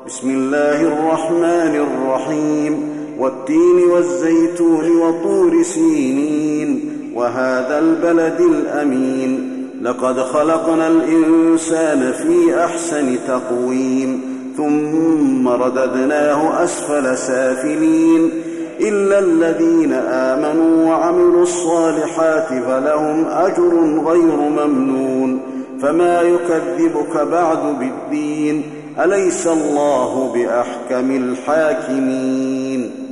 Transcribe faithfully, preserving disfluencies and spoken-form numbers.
بسم الله الرحمن الرحيم والتين والزيتون وطور سينين وهذا البلد الأمين لقد خلقنا الإنسان في أحسن تقويم ثم رددناه أسفل سافلين إلا الذين آمنوا وعملوا الصالحات فلهم أجر غير ممنون فما يكذبك بعد بالدين أليس الله بأحكم الحاكمين